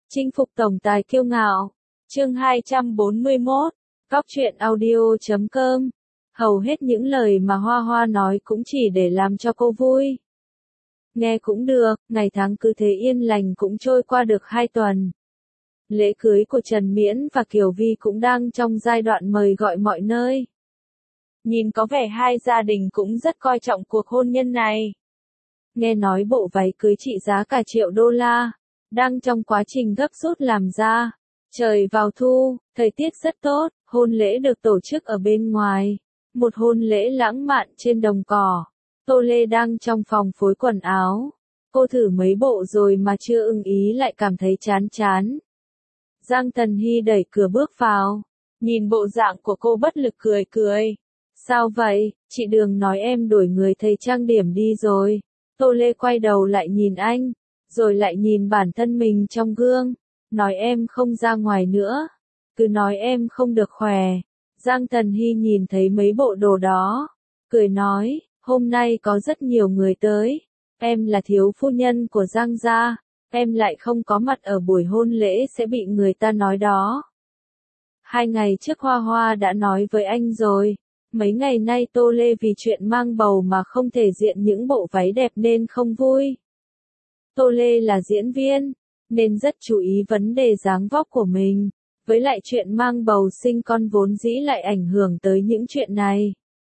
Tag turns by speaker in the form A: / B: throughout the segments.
A: Chinh phục tổng tài kiêu ngạo. Chương 241. Góc truyện audio.com. Hầu hết những lời mà Hoa Hoa nói cũng chỉ để làm cho cô vui. Nghe cũng được, ngày tháng cứ thế yên lành cũng trôi qua được 2 tuần. Lễ cưới của Trần Miễn và Kiều Vi cũng đang trong giai đoạn mời gọi mọi nơi. Nhìn có vẻ hai gia đình cũng rất coi trọng cuộc hôn nhân này. Nghe nói bộ váy cưới trị giá cả triệu đô la, đang trong quá trình gấp rút làm ra. Trời vào thu, thời tiết rất tốt, hôn lễ được tổ chức ở bên ngoài. Một hôn lễ lãng mạn trên đồng cỏ. Tô Lê đang trong phòng phối quần áo. Cô thử mấy bộ rồi mà chưa ưng ý lại cảm thấy chán chán. Giang Tần Hy đẩy cửa bước vào. Nhìn bộ dạng của cô bất lực cười cười. Sao vậy, chị Đường nói em đổi người thầy trang điểm đi rồi. Tô Lê quay đầu lại nhìn anh, rồi lại nhìn bản thân mình trong gương. Nói em không ra ngoài nữa. Cứ nói em không được khỏe. Giang Tần Hy nhìn thấy mấy bộ đồ đó. Cười nói, hôm nay có rất nhiều người tới. Em là thiếu phu nhân của Giang gia. Em lại không có mặt ở buổi hôn lễ sẽ bị người ta nói đó. 2 ngày trước Hoa Hoa đã nói với anh rồi. Mấy ngày nay Tô Lê vì chuyện mang bầu mà không thể diện những bộ váy đẹp nên không vui. Tô Lê là diễn viên, nên rất chú ý vấn đề dáng vóc của mình. Với lại chuyện mang bầu sinh con vốn dĩ lại ảnh hưởng tới những chuyện này.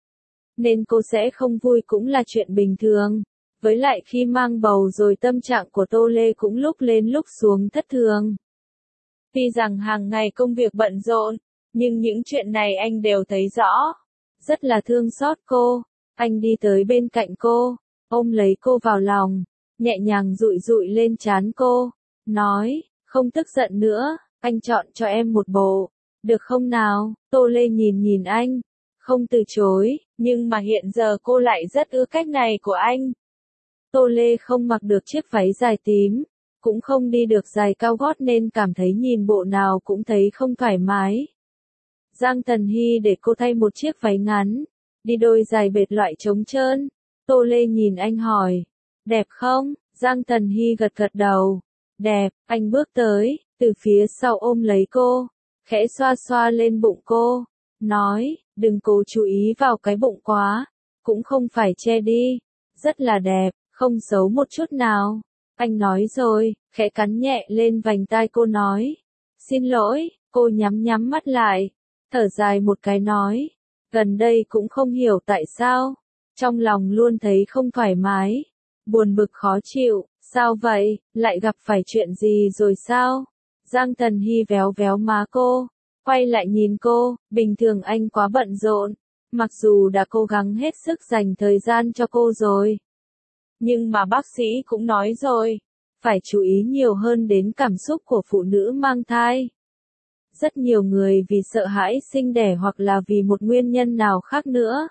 A: Nên cô sẽ không vui cũng là chuyện bình thường. Với lại khi mang bầu rồi tâm trạng của Tô Lê cũng lúc lên lúc xuống thất thường. Tuy rằng hàng ngày công việc bận rộn, nhưng những chuyện này anh đều thấy rõ. Rất là thương xót cô. Anh đi tới bên cạnh cô, ôm lấy cô vào lòng, nhẹ nhàng dụi dụi lên trán cô, nói, không tức giận nữa, anh chọn cho em một bộ, được không nào? Tô Lê nhìn anh, không từ chối, nhưng mà hiện giờ cô lại rất ưa cách này của anh. Tô Lê không mặc được chiếc váy dài tím, cũng không đi được giày cao gót nên cảm thấy nhìn bộ nào cũng thấy không thoải mái. Giang Tần Hy để cô thay một chiếc váy ngắn, đi đôi giày bệt loại trống trơn. Tô Lê nhìn anh hỏi, đẹp không? Giang Tần Hy gật đầu, đẹp. Anh bước tới, từ phía sau ôm lấy cô, khẽ xoa xoa lên bụng cô, nói, đừng cố chú ý vào cái bụng quá, cũng không phải che đi, rất là đẹp, không xấu một chút nào. Anh nói rồi, khẽ cắn nhẹ lên vành tai cô nói, xin lỗi. Cô nhắm mắt lại, thở dài một cái nói, gần đây cũng không hiểu tại sao, trong lòng luôn thấy không thoải mái, buồn bực khó chịu. Sao vậy, lại gặp phải chuyện gì rồi sao? Giang Tần Hy véo véo má cô, quay lại nhìn cô, bình thường anh quá bận rộn, mặc dù đã cố gắng hết sức dành thời gian cho cô rồi. Nhưng mà bác sĩ cũng nói rồi, phải chú ý nhiều hơn đến cảm xúc của phụ nữ mang thai. Rất nhiều người vì sợ hãi sinh đẻ hoặc là vì một nguyên nhân nào khác nữa,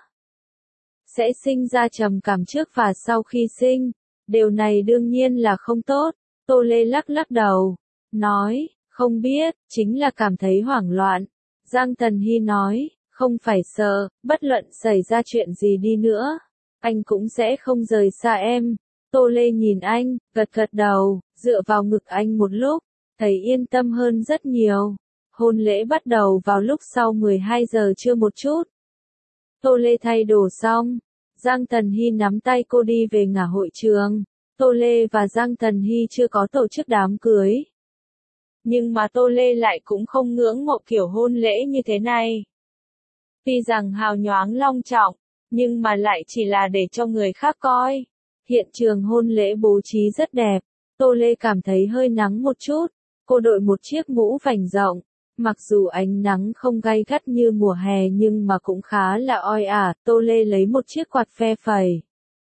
A: sẽ sinh ra trầm cảm trước và sau khi sinh. Điều này đương nhiên là không tốt. Tô Lê lắc đầu, nói, không biết, chính là cảm thấy hoảng loạn. Giang Tần Hy nói, không phải sợ, bất luận xảy ra chuyện gì đi nữa, anh cũng sẽ không rời xa em. Tô Lê nhìn anh, gật đầu, dựa vào ngực anh một lúc, thấy yên tâm hơn rất nhiều. Hôn lễ bắt đầu vào lúc sau 12 giờ trưa một chút. Tô Lê thay đồ xong, Giang Tần Hy nắm tay cô đi về ngả hội trường. Tô Lê và Giang Tần Hy chưa có tổ chức đám cưới. Nhưng mà Tô Lê lại cũng không ngưỡng mộ kiểu hôn lễ như thế này. Tuy rằng hào nhoáng long trọng, nhưng mà lại chỉ là để cho người khác coi. Hiện trường hôn lễ bố trí rất đẹp. Tô Lê cảm thấy hơi nắng một chút. Cô đội một chiếc mũ vành rộng. Mặc dù ánh nắng không gay gắt như mùa hè nhưng mà cũng khá là oi ả. Tô Lê lấy một chiếc quạt phe phẩy,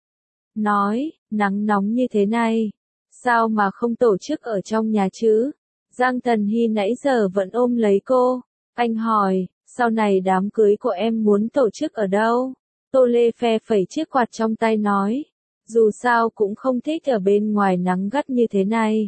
A: nói, nắng nóng như thế này, sao mà không tổ chức ở trong nhà chứ? Giang Tần Hy nãy giờ vẫn ôm lấy cô. Anh hỏi, sau này đám cưới của em muốn tổ chức ở đâu? Tô Lê phe phẩy chiếc quạt trong tay nói, dù sao cũng không thích ở bên ngoài nắng gắt như thế này.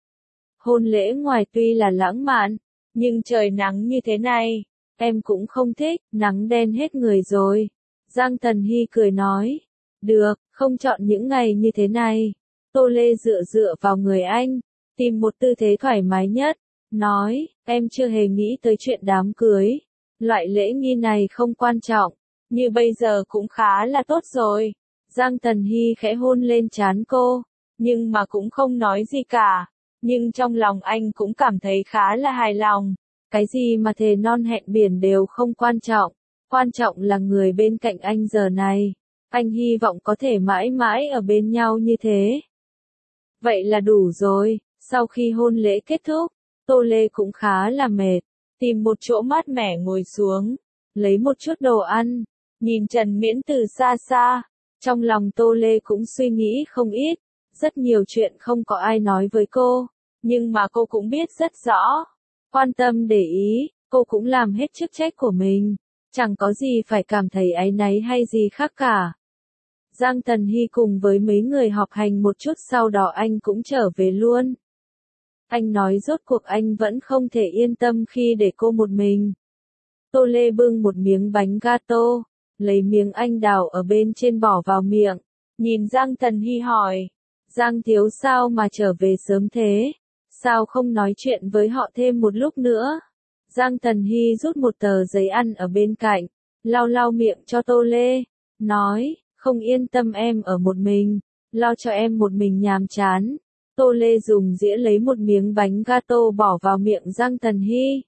A: Hôn lễ ngoài tuy là lãng mạn, nhưng trời nắng như thế này, em cũng không thích, nắng đen hết người rồi. Giang Tần Hy cười nói, được, không chọn những ngày như thế này. Tô Lê dựa vào người anh, tìm một tư thế thoải mái nhất, nói, em chưa hề nghĩ tới chuyện đám cưới. Loại lễ nghi này không quan trọng, như bây giờ cũng khá là tốt rồi. Giang Tần Hy khẽ hôn lên trán cô, nhưng mà cũng không nói gì cả. Nhưng trong lòng anh cũng cảm thấy khá là hài lòng. Cái gì mà thề non hẹn biển đều không quan trọng. Quan trọng là người bên cạnh anh giờ này. Anh hy vọng có thể mãi mãi ở bên nhau như thế. Vậy là đủ rồi. Sau khi hôn lễ kết thúc, Tô Lê cũng khá là mệt. Tìm một chỗ mát mẻ ngồi xuống, lấy một chút đồ ăn, nhìn Trần Miễn từ xa xa. Trong lòng Tô Lê cũng suy nghĩ không ít. Rất nhiều chuyện không có ai nói với cô, nhưng mà cô cũng biết rất rõ. Quan tâm để ý, cô cũng làm hết chức trách của mình. Chẳng có gì phải cảm thấy áy náy hay gì khác cả. Giang Tần Hy cùng với mấy người họp hành một chút sau đó anh cũng trở về luôn. Anh nói rốt cuộc anh vẫn không thể yên tâm khi để cô một mình. Tô Lê bưng một miếng bánh gato, lấy miếng anh đào ở bên trên bỏ vào miệng. Nhìn Giang Tần Hy hỏi, Giang thiếu sao mà trở về sớm thế? Sao không nói chuyện với họ thêm một lúc nữa? Giang Tần Hy rút một tờ giấy ăn ở bên cạnh, lau lau miệng cho Tô Lê, nói, không yên tâm em ở một mình, lo cho em một mình nhàm chán. Tô Lê dùng dĩa lấy một miếng bánh gato bỏ vào miệng Giang Tần Hy.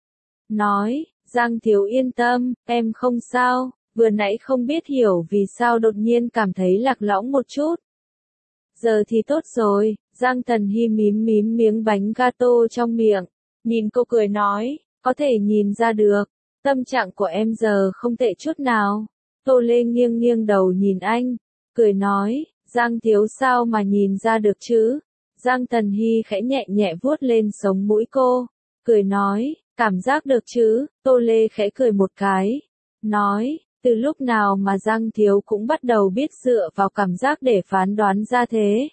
A: Nói, Giang thiếu yên tâm, em không sao, vừa nãy không biết hiểu vì sao đột nhiên cảm thấy lạc lõng một chút. Giờ thì tốt rồi, Giang Tần Hy mím mím miếng bánh gato trong miệng, nhìn cô cười nói, có thể nhìn ra được, tâm trạng của em giờ không tệ chút nào. Tô Lê nghiêng nghiêng đầu nhìn anh, cười nói, Giang thiếu sao mà nhìn ra được chứ? Giang Tần Hy khẽ nhẹ nhẹ vuốt lên sống mũi cô, cười nói, cảm giác được chứ? Tô Lê khẽ cười một cái, nói, từ lúc nào mà Giang thiếu cũng bắt đầu biết dựa vào cảm giác để phán đoán ra thế?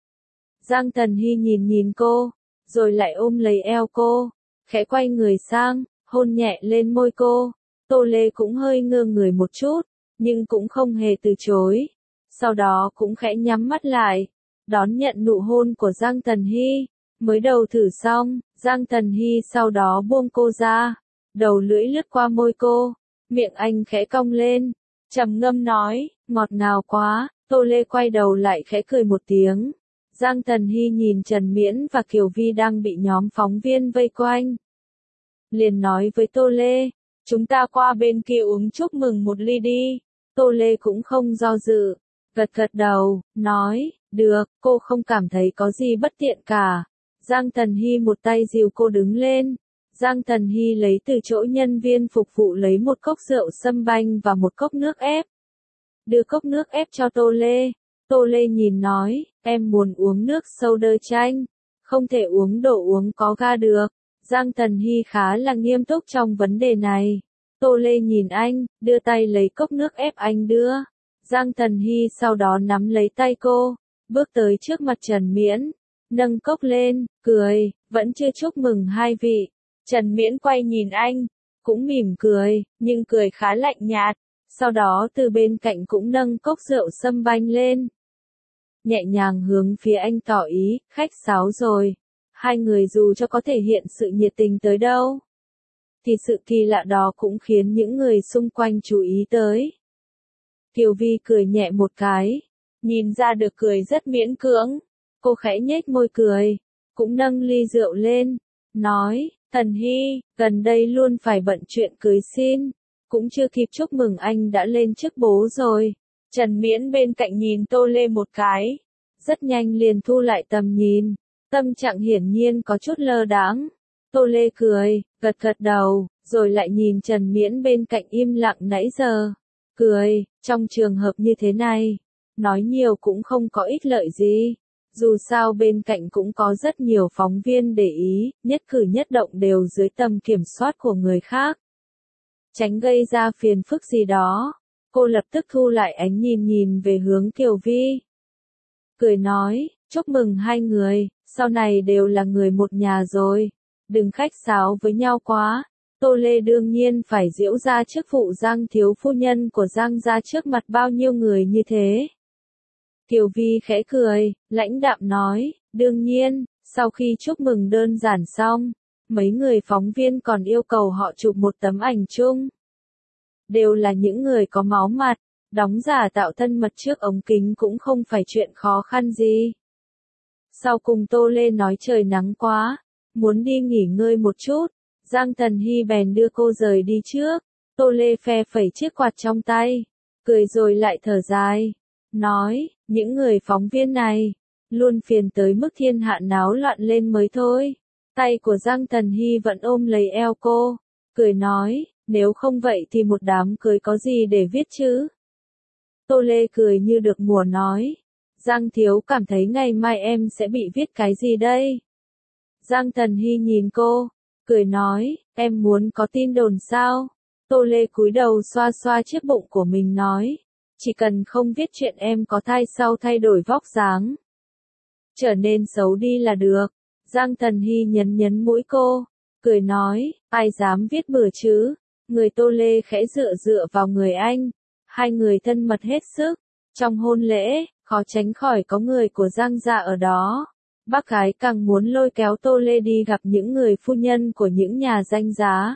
A: Giang Tần Hy nhìn nhìn cô, rồi lại ôm lấy eo cô, khẽ quay người sang, hôn nhẹ lên môi cô. Tô Lê cũng hơi ngơ người một chút, nhưng cũng không hề từ chối. Sau đó cũng khẽ nhắm mắt lại, đón nhận nụ hôn của Giang Tần Hy. Mới đầu thử xong, Giang Tần Hy sau đó buông cô ra, đầu lưỡi lướt qua môi cô, miệng anh khẽ cong lên, trầm ngâm nói, ngọt ngào quá. Tô Lê quay đầu lại khẽ cười một tiếng. Giang Tần Hy nhìn Trần Miễn và Kiều Vi đang bị nhóm phóng viên vây quanh. Liền nói với Tô Lê, chúng ta qua bên kia uống chúc mừng một ly đi. Tô Lê cũng không do dự, gật gật đầu, nói, được, cô không cảm thấy có gì bất tiện cả. Giang Tần Hy một tay dìu cô đứng lên. Giang Tần Hy lấy từ chỗ nhân viên phục vụ lấy một cốc rượu sâm banh và một cốc nước ép. Đưa cốc nước ép cho Tô Lê. Tô Lê nhìn nói, em muốn uống nước soda chanh, không thể uống đồ uống có ga được. Giang Tần Hy khá là nghiêm túc trong vấn đề này. Tô Lê nhìn anh, đưa tay lấy cốc nước ép anh đưa. Giang Tần Hy sau đó nắm lấy tay cô, bước tới trước mặt Trần Miễn, nâng cốc lên, cười, vẫn chưa chúc mừng hai vị. Trần Miễn quay nhìn anh, cũng mỉm cười, nhưng cười khá lạnh nhạt. Sau đó từ bên cạnh cũng nâng cốc rượu sâm banh lên. Nhẹ nhàng hướng phía anh tỏ ý, khách sáo rồi. Hai người dù cho có thể hiện sự nhiệt tình tới đâu, thì sự kỳ lạ đó cũng khiến những người xung quanh chú ý tới. Kiều Vi cười nhẹ một cái, nhìn ra được cười rất miễn cưỡng. Cô khẽ nhếch môi cười, cũng nâng ly rượu lên, nói, Tần Hy, gần đây luôn phải bận chuyện cưới xin, cũng chưa kịp chúc mừng anh đã lên chức bố rồi. Trần Miễn bên cạnh nhìn Tô Lê một cái, rất nhanh liền thu lại tầm nhìn, tâm trạng hiển nhiên có chút lơ đãng. Tô Lê cười, gật gật đầu, rồi lại nhìn Trần Miễn bên cạnh im lặng nãy giờ, cười, trong trường hợp như thế này, nói nhiều cũng không có ích lợi gì. Dù sao bên cạnh cũng có rất nhiều phóng viên để ý, nhất cử nhất động đều dưới tầm kiểm soát của người khác. Tránh gây ra phiền phức gì đó, cô lập tức thu lại ánh nhìn nhìn về hướng Kiều Vi. Cười nói, chúc mừng hai người, sau này đều là người một nhà rồi, đừng khách sáo với nhau quá. Tô Lê đương nhiên phải giễu ra chức vụ Giang thiếu phu nhân của Giang gia trước mặt bao nhiêu người như thế. Kiều Vi khẽ cười, lãnh đạm nói, đương nhiên, Sau khi chúc mừng đơn giản xong, mấy người phóng viên còn yêu cầu họ chụp một tấm ảnh chung. Đều là những người có máu mặt, đóng giả tạo thân mật trước ống kính cũng không phải chuyện khó khăn gì. Sau cùng Tô Lê nói trời nắng quá, muốn đi nghỉ ngơi một chút, Giang Tần Hy bèn đưa cô rời đi trước. Tô Lê phe phẩy chiếc quạt trong tay, cười rồi lại thở dài, nói, những người phóng viên này, luôn phiền tới mức thiên hạ náo loạn lên mới thôi. Tay của Giang Tần Hy vẫn ôm lấy eo cô, cười nói, nếu không vậy thì một đám cưới có gì để viết chứ? Tô Lê cười như được mùa nói, Giang thiếu cảm thấy ngày mai em sẽ bị viết cái gì đây? Giang Tần Hy nhìn cô, cười nói, em muốn có tin đồn sao? Tô Lê cúi đầu xoa xoa chiếc bụng của mình nói, chỉ cần không viết chuyện em có thai sau thay đổi vóc dáng, trở nên xấu đi là được. Giang Tần Hy nhấn nhấn mũi cô, cười nói, ai dám viết bừa chứ? Người Tô Lê khẽ dựa dựa vào người anh, hai người thân mật hết sức. Trong hôn lễ, khó tránh khỏi có người của Giang gia ở đó. Bác gái càng muốn lôi kéo Tô Lê đi gặp những người phu nhân của những nhà danh giá.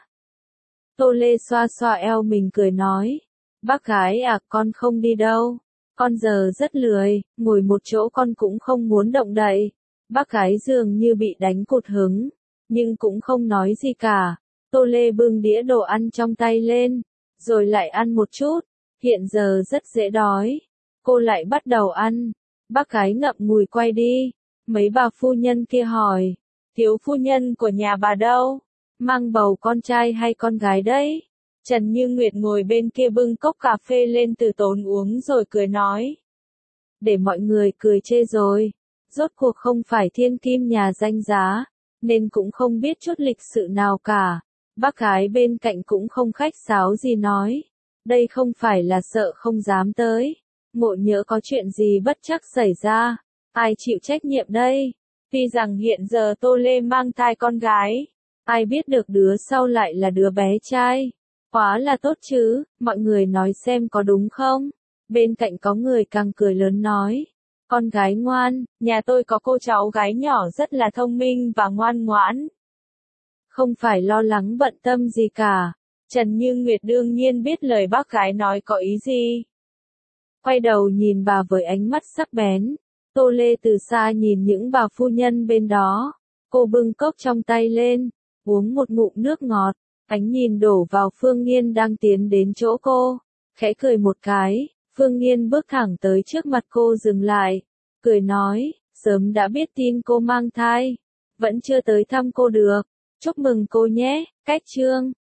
A: Tô Lê xoa xoa eo mình cười nói, bác gái à, con không đi đâu. Con giờ rất lười, ngồi một chỗ con cũng không muốn động đậy. Bác gái dường như bị đánh cụt hứng, nhưng cũng không nói gì cả. Tô Lê bưng đĩa đồ ăn trong tay lên, rồi lại ăn một chút. Hiện giờ rất dễ đói. Cô lại bắt đầu ăn. Bác gái ngậm ngùi quay đi. Mấy bà phu nhân kia hỏi, thiếu phu nhân của nhà bà đâu? Mang bầu con trai hay con gái đấy? Trần Như Nguyệt ngồi bên kia bưng cốc cà phê lên từ tốn uống rồi cười nói. Để mọi người cười chê rồi. Rốt cuộc không phải thiên kim nhà danh giá, nên cũng không biết chút lịch sự nào cả. Bác gái bên cạnh cũng không khách sáo gì nói. Đây không phải là sợ không dám tới. Ngộ nhỡ có chuyện gì bất trắc xảy ra. Ai chịu trách nhiệm đây? Tuy rằng hiện giờ Tô Lê mang thai con gái. Ai biết được đứa sau lại là đứa bé trai. Quá là tốt chứ, mọi người nói xem có đúng không? Bên cạnh có người càng cười lớn nói. Con gái ngoan, nhà tôi có cô cháu gái nhỏ rất là thông minh và ngoan ngoãn. Không phải lo lắng bận tâm gì cả. Trần Như Nguyệt đương nhiên biết lời bác gái nói có ý gì. Quay đầu nhìn bà với ánh mắt sắc bén. Tô Lê từ xa nhìn những bà phu nhân bên đó. Cô bưng cốc trong tay lên, uống một ngụm nước ngọt. Ánh nhìn đổ vào Phương Nghiên đang tiến đến chỗ cô. Khẽ cười một cái, Phương Nghiên bước thẳng tới trước mặt cô dừng lại. Cười nói, sớm đã biết tin cô mang thai. Vẫn chưa tới thăm cô được. Chúc mừng cô nhé, cách chương.